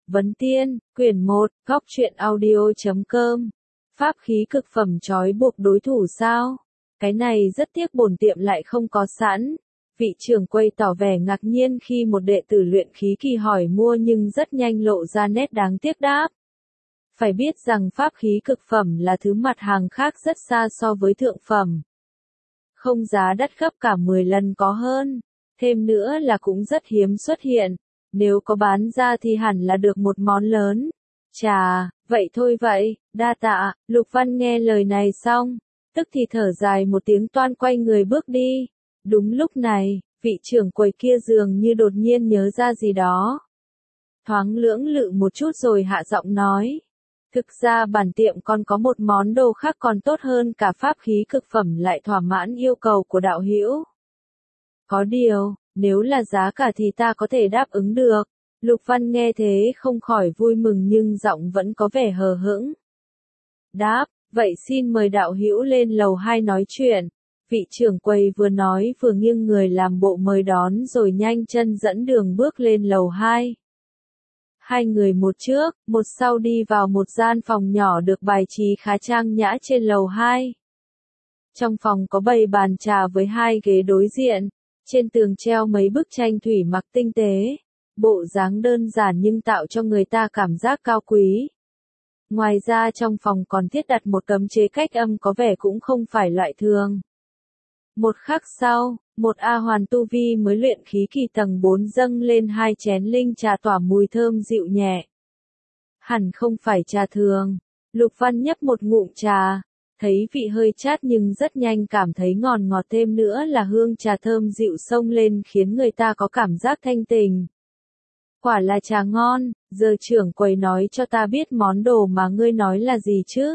Vấn Tiên, quyển 1, góc truyện audio.com. Pháp khí cực phẩm trói buộc đối thủ sao? Cái này rất tiếc bổn tiệm lại không có sẵn. Vị trưởng quầy tỏ vẻ ngạc nhiên khi một đệ tử luyện khí kỳ hỏi mua nhưng rất nhanh lộ ra nét đáng tiếc đáp. Phải biết rằng pháp khí cực phẩm là thứ mặt hàng khác rất xa so với thượng phẩm. Không giá đắt gấp cả 10 lần có hơn. Thêm nữa là cũng rất hiếm xuất hiện. Nếu có bán ra thì hẳn là được một món lớn. Chà, vậy thôi vậy, đa tạ. Lục Văn nghe lời này xong, tức thì thở dài một tiếng toan quay người bước đi. Đúng lúc này, vị trưởng quầy kia dường như đột nhiên nhớ ra gì đó. Thoáng lưỡng lự một chút rồi hạ giọng nói. Thực ra bản tiệm còn có một món đồ khác còn tốt hơn cả pháp khí cực phẩm lại thỏa mãn yêu cầu của đạo hữu. Có điều, nếu là giá cả thì ta có thể đáp ứng được. Lục Văn nghe thế không khỏi vui mừng nhưng giọng vẫn có vẻ hờ hững. Đáp, vậy xin mời đạo hữu lên lầu 2 nói chuyện. Vị trưởng quầy vừa nói vừa nghiêng người làm bộ mời đón rồi nhanh chân dẫn đường bước lên lầu 2. Hai người một trước, một sau đi vào một gian phòng nhỏ được bài trí khá trang nhã trên lầu 2. Trong phòng có bày bàn trà với hai ghế đối diện. Trên tường treo mấy bức tranh thủy mặc tinh tế. Bộ dáng đơn giản nhưng tạo cho người ta cảm giác cao quý. Ngoài ra trong phòng còn thiết đặt một cấm chế cách âm có vẻ cũng không phải loại thường. Một khắc sau, một A Hoàn tu vi mới luyện khí kỳ tầng 4 dâng lên 2 chén linh trà tỏa mùi thơm dịu nhẹ. Hẳn không phải trà thường. Lục Văn nhấp một ngụm trà. Thấy vị hơi chát nhưng rất nhanh cảm thấy ngọt thêm nữa là hương trà thơm dịu xông lên khiến người ta có cảm giác thanh tình. Quả là trà ngon, giờ trưởng quầy nói cho ta biết món đồ mà ngươi nói là gì chứ?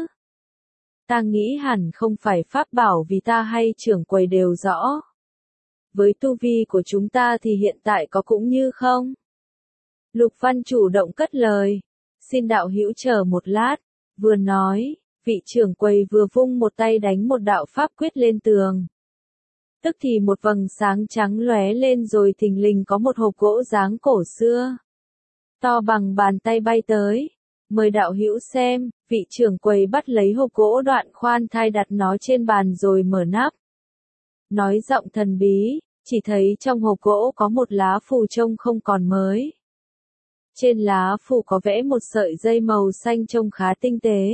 Ta nghĩ hẳn không phải pháp bảo vì ta hay trưởng quầy đều rõ. Với tu vi của chúng ta thì hiện tại có cũng như không. Lục Văn chủ động cất lời. Xin đạo hữu chờ một lát, vừa nói. Vị trưởng quầy vừa vung một tay đánh một đạo pháp quyết lên tường. Tức thì một vầng sáng trắng lóe lên rồi thình lình có một hộp gỗ dáng cổ xưa. To bằng bàn tay bay tới. Mời đạo hữu xem, vị trưởng quầy bắt lấy hộp gỗ đoạn khoan thai đặt nó trên bàn rồi mở nắp. Nói giọng thần bí, chỉ thấy trong hộp gỗ có một lá phù trông không còn mới. Trên lá phù có vẽ một sợi dây màu xanh trông khá tinh tế.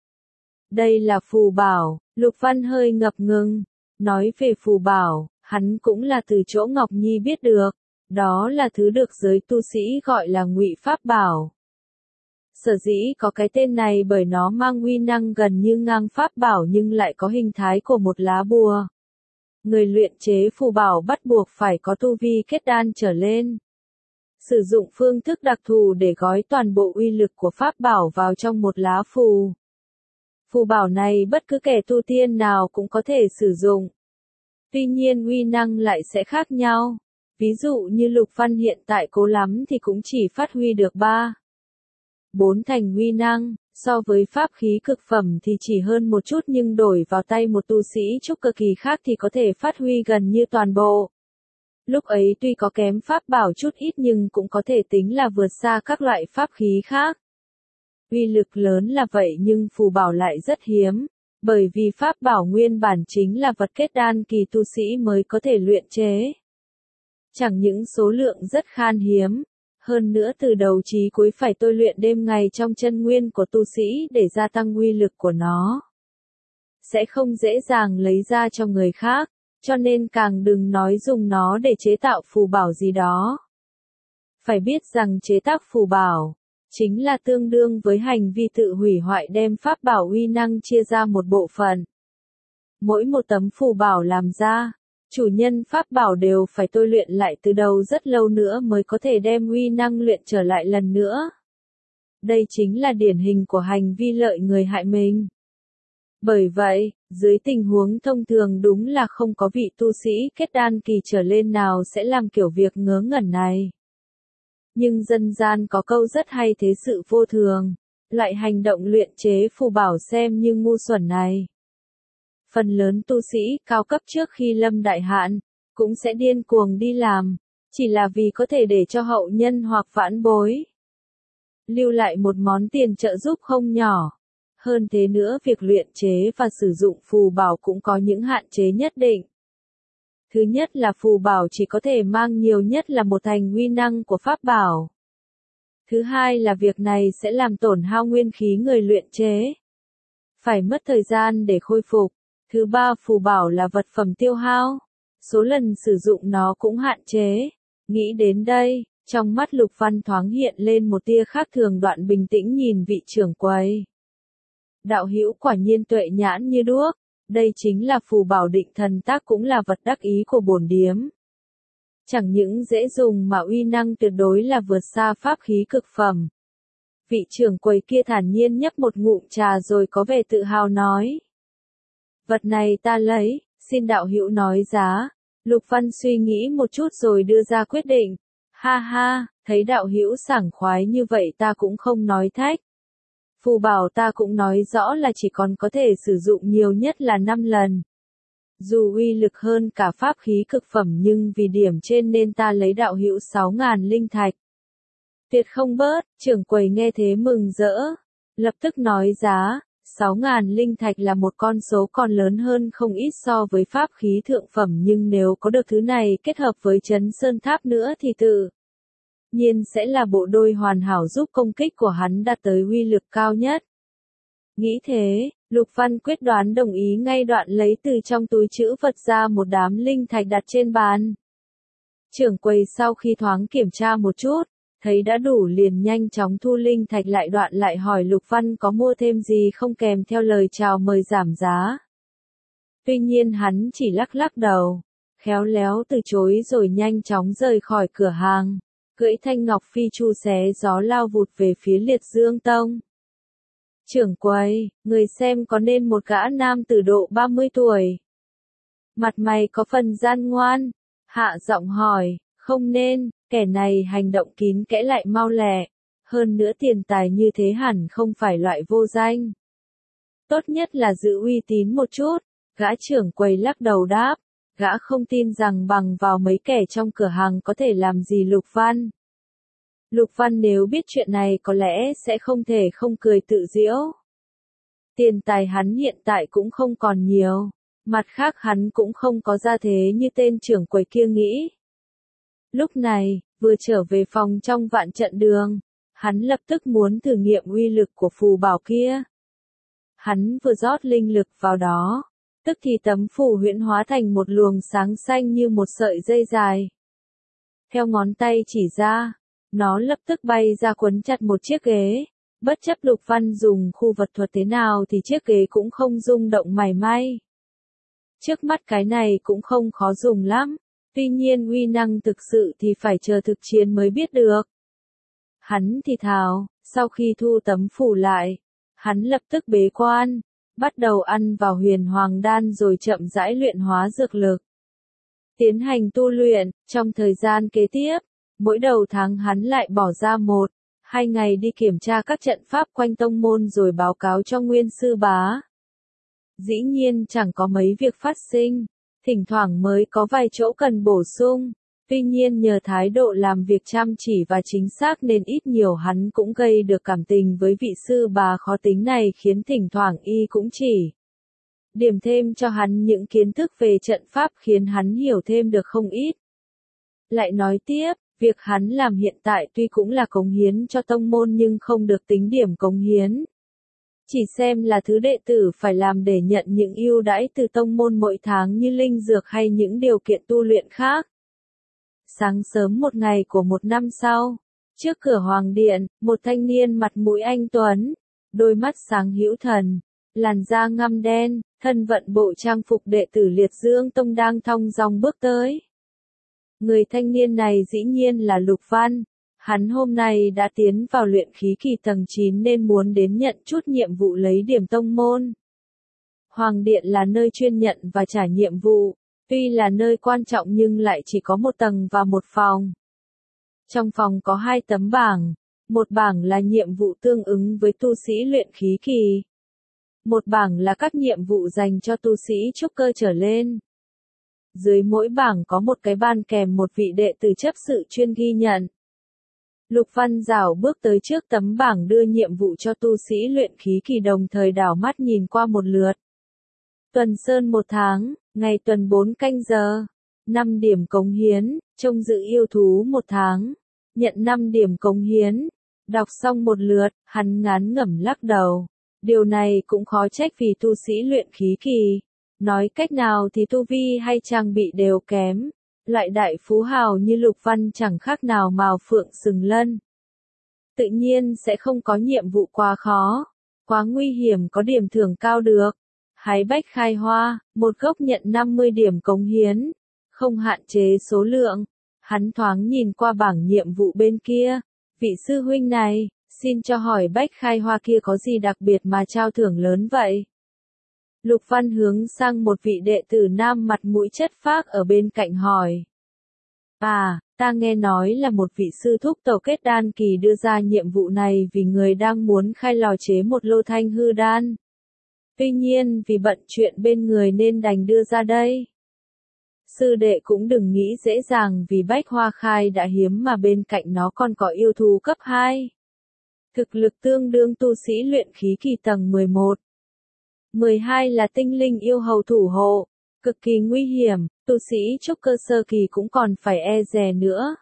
Đây là phù bảo, Lục Văn hơi ngập ngừng. Nói về phù bảo, hắn cũng là từ chỗ Ngọc Nhi biết được. Đó là thứ được giới tu sĩ gọi là ngụy pháp bảo. Sở dĩ có cái tên này bởi nó mang uy năng gần như ngang pháp bảo nhưng lại có hình thái của một lá bùa. Người luyện chế phù bảo bắt buộc phải có tu vi kết đan trở lên. Sử dụng phương thức đặc thù để gói toàn bộ uy lực của pháp bảo vào trong một lá phù. Phù bảo này bất cứ kẻ tu tiên nào cũng có thể sử dụng. Tuy nhiên uy năng lại sẽ khác nhau. Ví dụ như Lục Văn hiện tại cố lắm thì cũng chỉ phát huy được 3-4 thành uy năng, so với pháp khí cực phẩm thì chỉ hơn một chút nhưng đổi vào tay một tu sĩ trúc cơ kỳ khác thì có thể phát huy gần như toàn bộ. Lúc ấy tuy có kém pháp bảo chút ít nhưng cũng có thể tính là vượt xa các loại pháp khí khác. Uy lực lớn là vậy nhưng phù bảo lại rất hiếm, bởi vì pháp bảo nguyên bản chính là vật kết đan kỳ tu sĩ mới có thể luyện chế. Chẳng những số lượng rất khan hiếm, hơn nữa từ đầu chí cuối phải tôi luyện đêm ngày trong chân nguyên của tu sĩ để gia tăng uy lực của nó. Sẽ không dễ dàng lấy ra cho người khác, cho nên càng đừng nói dùng nó để chế tạo phù bảo gì đó. Phải biết rằng chế tác phù bảo chính là tương đương với hành vi tự hủy hoại đem pháp bảo uy năng chia ra một bộ phận. Mỗi một tấm phù bảo làm ra, chủ nhân pháp bảo đều phải tôi luyện lại từ đầu rất lâu nữa mới có thể đem uy năng luyện trở lại lần nữa. Đây chính là điển hình của hành vi lợi người hại mình. Bởi vậy, dưới tình huống thông thường đúng là không có vị tu sĩ kết đan kỳ trở lên nào sẽ làm kiểu việc ngớ ngẩn này. Nhưng dân gian có câu rất hay thế sự vô thường, loại hành động luyện chế phù bảo xem như ngu xuẩn này. Phần lớn tu sĩ cao cấp trước khi lâm đại hạn, cũng sẽ điên cuồng đi làm, chỉ là vì có thể để cho hậu nhân hoặc vãn bối lưu lại một món tiền trợ giúp không nhỏ. Hơn thế nữa, việc luyện chế và sử dụng phù bảo cũng có những hạn chế nhất định. Thứ nhất là phù bảo chỉ có thể mang nhiều nhất là một thành uy năng của pháp bảo. Thứ hai là việc này sẽ làm tổn hao nguyên khí người luyện chế. Phải mất thời gian để khôi phục. Thứ ba, phù bảo là vật phẩm tiêu hao. Số lần sử dụng nó cũng hạn chế. Nghĩ đến đây, trong mắt Lục Văn thoáng hiện lên một tia khác thường, đoạn bình tĩnh nhìn vị trưởng quầy. Đạo hữu quả nhiên tuệ nhãn như đuốc. Đây chính là phù bảo định thần tác, cũng là vật đắc ý của bổn điếm. Chẳng những dễ dùng mà uy năng tuyệt đối là vượt xa pháp khí cực phẩm. Vị trưởng quầy kia thản nhiên nhấp một ngụm trà rồi có vẻ tự hào nói. Vật này ta lấy, xin đạo hữu nói giá. Lục Văn suy nghĩ một chút rồi đưa ra quyết định. Ha ha, thấy đạo hữu sảng khoái như vậy ta cũng không nói thách. Phù bảo ta cũng nói rõ là chỉ còn có thể sử dụng nhiều nhất là 5 lần. Dù uy lực hơn cả pháp khí cực phẩm nhưng vì điểm trên nên ta lấy đạo hữu 6.000 linh thạch. Tuyệt không bớt, trưởng quầy nghe thế mừng rỡ. Lập tức nói giá, 6.000 linh thạch là một con số còn lớn hơn không ít so với pháp khí thượng phẩm, nhưng nếu có được thứ này kết hợp với Trấn Sơn Tháp nữa thì tự nhiên sẽ là bộ đôi hoàn hảo giúp công kích của hắn đạt tới uy lực cao nhất. Nghĩ thế, Lục Văn quyết đoán đồng ý ngay, đoạn lấy từ trong túi trữ vật ra một đám linh thạch đặt trên bàn. Trưởng quầy sau khi thoáng kiểm tra một chút, thấy đã đủ liền nhanh chóng thu linh thạch lại, đoạn lại hỏi Lục Văn có mua thêm gì không, kèm theo lời chào mời giảm giá. Tuy nhiên hắn chỉ lắc lắc đầu, khéo léo từ chối rồi nhanh chóng rời khỏi cửa hàng, cưỡi thanh ngọc phi chu xé gió lao vụt về phía Liệt Dương Tông. Trưởng quầy, người xem có nên một gã nam tử độ 30 tuổi. Mặt mày có phần gian ngoan, hạ giọng hỏi, không nên, kẻ này hành động kín kẽ lại mau lẹ, hơn nữa tiền tài như thế hẳn không phải loại vô danh. Tốt nhất là giữ uy tín một chút, gã trưởng quầy lắc đầu đáp, gã không tin rằng bằng vào mấy kẻ trong cửa hàng có thể làm gì Lục Văn. Lục Văn nếu biết chuyện này có lẽ sẽ không thể không cười tự giễu. Tiền tài hắn hiện tại cũng không còn nhiều, mặt khác hắn cũng không có gia thế như tên trưởng quầy kia nghĩ. Lúc này, vừa trở về phòng trong Vạn Trận Đường, hắn lập tức muốn thử nghiệm uy lực của phù bảo kia. Hắn vừa rót linh lực vào đó, tức thì tấm phù huyễn hóa thành một luồng sáng xanh như một sợi dây dài. Theo ngón tay chỉ ra, nó lập tức bay ra quấn chặt một chiếc ghế. Bất chấp Lục Văn dùng khu vật thuật thế nào thì chiếc ghế cũng không rung động mảy may. Trước mắt cái này cũng không khó dùng lắm, tuy nhiên uy năng thực sự thì phải chờ thực chiến mới biết được. Hắn thì thào, sau khi thu tấm phù lại, hắn lập tức bế quan, bắt đầu ăn vào huyền hoàng đan rồi chậm rãi luyện hóa dược lực. Tiến hành tu luyện, trong thời gian kế tiếp, mỗi đầu tháng hắn lại bỏ ra 1-2 ngày đi kiểm tra các trận pháp quanh tông môn rồi báo cáo cho Nguyên Sư Bá. Dĩ nhiên chẳng có mấy việc phát sinh, thỉnh thoảng mới có vài chỗ cần bổ sung, tuy nhiên nhờ thái độ làm việc chăm chỉ và chính xác nên ít nhiều hắn cũng gây được cảm tình với vị sư bà khó tính này, khiến thỉnh thoảng y cũng chỉ điểm thêm cho hắn những kiến thức về trận pháp khiến hắn hiểu thêm được không ít. Lại nói tiếp, việc hắn làm hiện tại tuy cũng là cống hiến cho tông môn nhưng không được tính điểm cống hiến. Chỉ xem là thứ đệ tử phải làm để nhận những ưu đãi từ tông môn mỗi tháng như linh dược hay những điều kiện tu luyện khác. Sáng sớm một ngày của một năm sau, trước cửa hoàng điện, một thanh niên mặt mũi anh tuấn, đôi mắt sáng hữu thần, làn da ngăm đen, thân vận bộ trang phục đệ tử Liệt Dương Tông đang thong dong bước tới. Người thanh niên này dĩ nhiên là Lục Văn. Hắn hôm nay đã tiến vào luyện khí kỳ tầng 9 nên muốn đến nhận chút nhiệm vụ lấy điểm tông môn. Hoàng điện là nơi chuyên nhận và trả nhiệm vụ, tuy là nơi quan trọng nhưng lại chỉ có một tầng và một phòng. Trong phòng có 2 tấm bảng, một bảng là nhiệm vụ tương ứng với tu sĩ luyện khí kỳ. Một bảng là các nhiệm vụ dành cho tu sĩ trúc cơ trở lên. Dưới mỗi bảng có một cái ban kèm một vị đệ tử chấp sự chuyên ghi nhận. Lục Văn rảo bước tới trước tấm bảng đưa nhiệm vụ cho tu sĩ luyện khí kỳ, đồng thời đảo mắt nhìn qua một lượt. Tuần Sơn 1 tháng, ngày tuần 4 canh giờ, 5 điểm cống hiến, trông giữ yêu thú 1 tháng, nhận 5 điểm cống hiến. Đọc xong một lượt, hắn ngán ngẩm lắc đầu. Điều này cũng khó trách vì tu sĩ luyện khí kỳ. Nói cách nào thì tu vi hay trang bị đều kém. Loại đại phú hào như Lục Văn chẳng khác nào mào phượng sừng lân. Tự nhiên sẽ không có nhiệm vụ quá khó, quá nguy hiểm có điểm thưởng cao được. Hái bách khai hoa, một gốc nhận 50 điểm cống hiến, không hạn chế số lượng. Hắn thoáng nhìn qua bảng nhiệm vụ bên kia. Vị sư huynh này, xin cho hỏi bách khai hoa kia có gì đặc biệt mà trao thưởng lớn vậy? Lục Văn hướng sang một vị đệ tử nam mặt mũi chất phác ở bên cạnh hỏi. À, ta nghe nói là một vị sư thúc tẩu kết đan kỳ đưa ra nhiệm vụ này vì người đang muốn khai lò chế một lô thanh hư đan. Tuy nhiên vì bận chuyện bên người nên đành đưa ra đây. Sư đệ cũng đừng nghĩ dễ dàng vì bách hoa khai đã hiếm mà bên cạnh nó còn có yêu thú cấp 2. Thực lực tương đương tu sĩ luyện khí kỳ tầng 11. 12 là tinh linh yêu hầu thủ hộ, cực kỳ nguy hiểm, tu sĩ trúc cơ sơ kỳ cũng còn phải e dè nữa.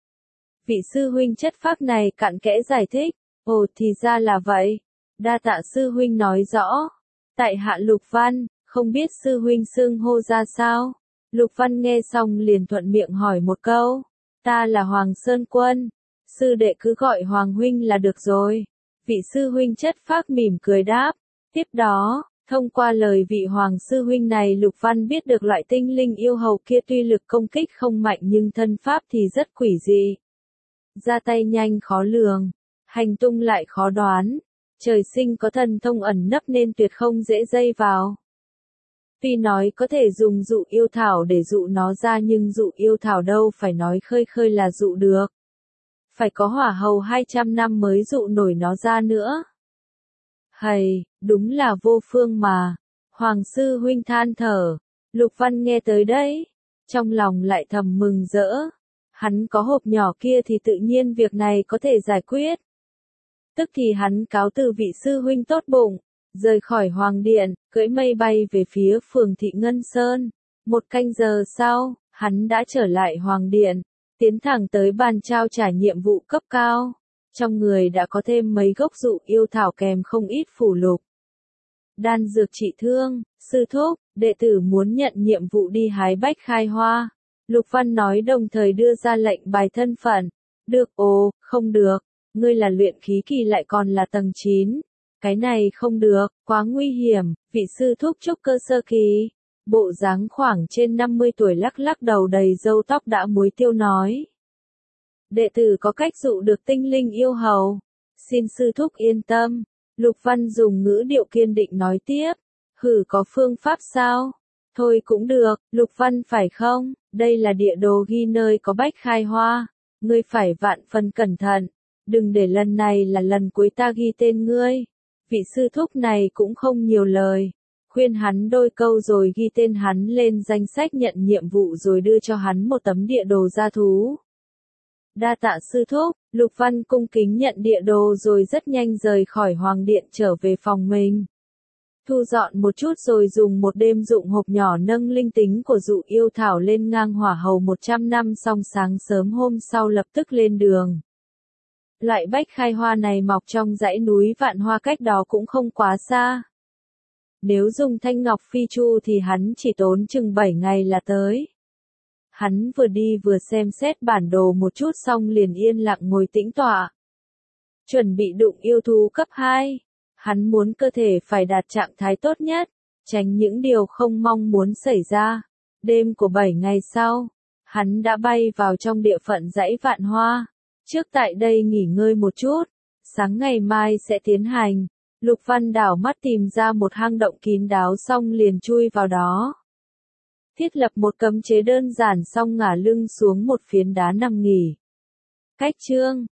Vị sư huynh chất phác này cặn kẽ giải thích, ồ thì ra là vậy, đa tạ sư huynh nói rõ. Tại hạ Lục Văn, không biết sư huynh xưng hô ra sao? Lục Văn nghe xong liền thuận miệng hỏi một câu, ta là Hoàng Sơn Quân, sư đệ cứ gọi Hoàng huynh là được rồi. Vị sư huynh chất phác mỉm cười đáp, tiếp đó, thông qua lời vị Hoàng sư huynh này Lục Văn biết được loại tinh linh yêu hầu kia tuy lực công kích không mạnh nhưng thân pháp thì rất quỷ dị. Ra tay nhanh khó lường, hành tung lại khó đoán, trời sinh có thần thông ẩn nấp nên tuyệt không dễ dây vào. Tuy nói có thể dùng dụ yêu thảo để dụ nó ra nhưng dụ yêu thảo đâu phải nói khơi khơi là dụ được. Phải có hỏa hầu 200 năm mới dụ nổi nó ra nữa. Hầy, đúng là vô phương mà. Hoàng sư huynh than thở. Lục Văn nghe tới đấy, trong lòng lại thầm mừng rỡ. Hắn có hộp nhỏ kia thì tự nhiên việc này có thể giải quyết. Tức thì hắn cáo từ vị sư huynh tốt bụng, rời khỏi hoàng điện, cưỡi mây bay về phía phường thị Ngân Sơn. 1 canh giờ sau, hắn đã trở lại hoàng điện, tiến thẳng tới bàn trao trả nhiệm vụ cấp cao. Trong người đã có thêm mấy gốc dụ yêu thảo kèm không ít phù lục. Đan dược trị thương, sư thúc, đệ tử muốn nhận nhiệm vụ đi hái bách khai hoa. Lục Văn nói đồng thời đưa ra lệnh bài thân phận. Được ồ, không được, ngươi là luyện khí kỳ lại còn là tầng 9. Cái này không được, quá nguy hiểm, vị sư thúc trúc cơ sơ kỳ. Bộ dáng khoảng trên 50 tuổi lắc lắc đầu đầy râu tóc đã muối tiêu nói. Đệ tử có cách dụ được tinh linh yêu hầu. Xin sư thúc yên tâm. Lục Văn dùng ngữ điệu kiên định nói tiếp. Hử có phương pháp sao? Thôi cũng được, Lục Văn phải không? Đây là địa đồ ghi nơi có bách khai hoa. Ngươi phải vạn phần cẩn thận. Đừng để lần này là lần cuối ta ghi tên ngươi. Vị sư thúc này cũng không nhiều lời. Khuyên hắn đôi câu rồi ghi tên hắn lên danh sách nhận nhiệm vụ rồi đưa cho hắn một tấm địa đồ gia thú. Đa tạ sư thúc, Lục Văn cung kính nhận địa đồ rồi rất nhanh rời khỏi hoàng điện trở về phòng mình. Thu dọn một chút rồi dùng một đêm dụng hộp nhỏ nâng linh tính của dụ yêu thảo lên ngang hỏa hầu 100 năm xong sáng sớm hôm sau lập tức lên đường. Loại bách khai hoa này mọc trong dãy núi Vạn Hoa cách đó cũng không quá xa. Nếu dùng thanh ngọc phi chu thì hắn chỉ tốn chừng 7 ngày là tới. Hắn vừa đi vừa xem xét bản đồ một chút xong liền yên lặng ngồi tĩnh tọa. Chuẩn bị đụng yêu thú cấp 2. Hắn muốn cơ thể phải đạt trạng thái tốt nhất, tránh những điều không mong muốn xảy ra. Đêm của 7 ngày sau, hắn đã bay vào trong địa phận dãy Vạn Hoa. Trước tại đây nghỉ ngơi một chút, sáng ngày mai sẽ tiến hành. Lục Văn đảo mắt tìm ra một hang động kín đáo xong liền chui vào đó. Thiết lập một cấm chế đơn giản xong ngả lưng xuống một phiến đá nằm nghỉ. Cách chương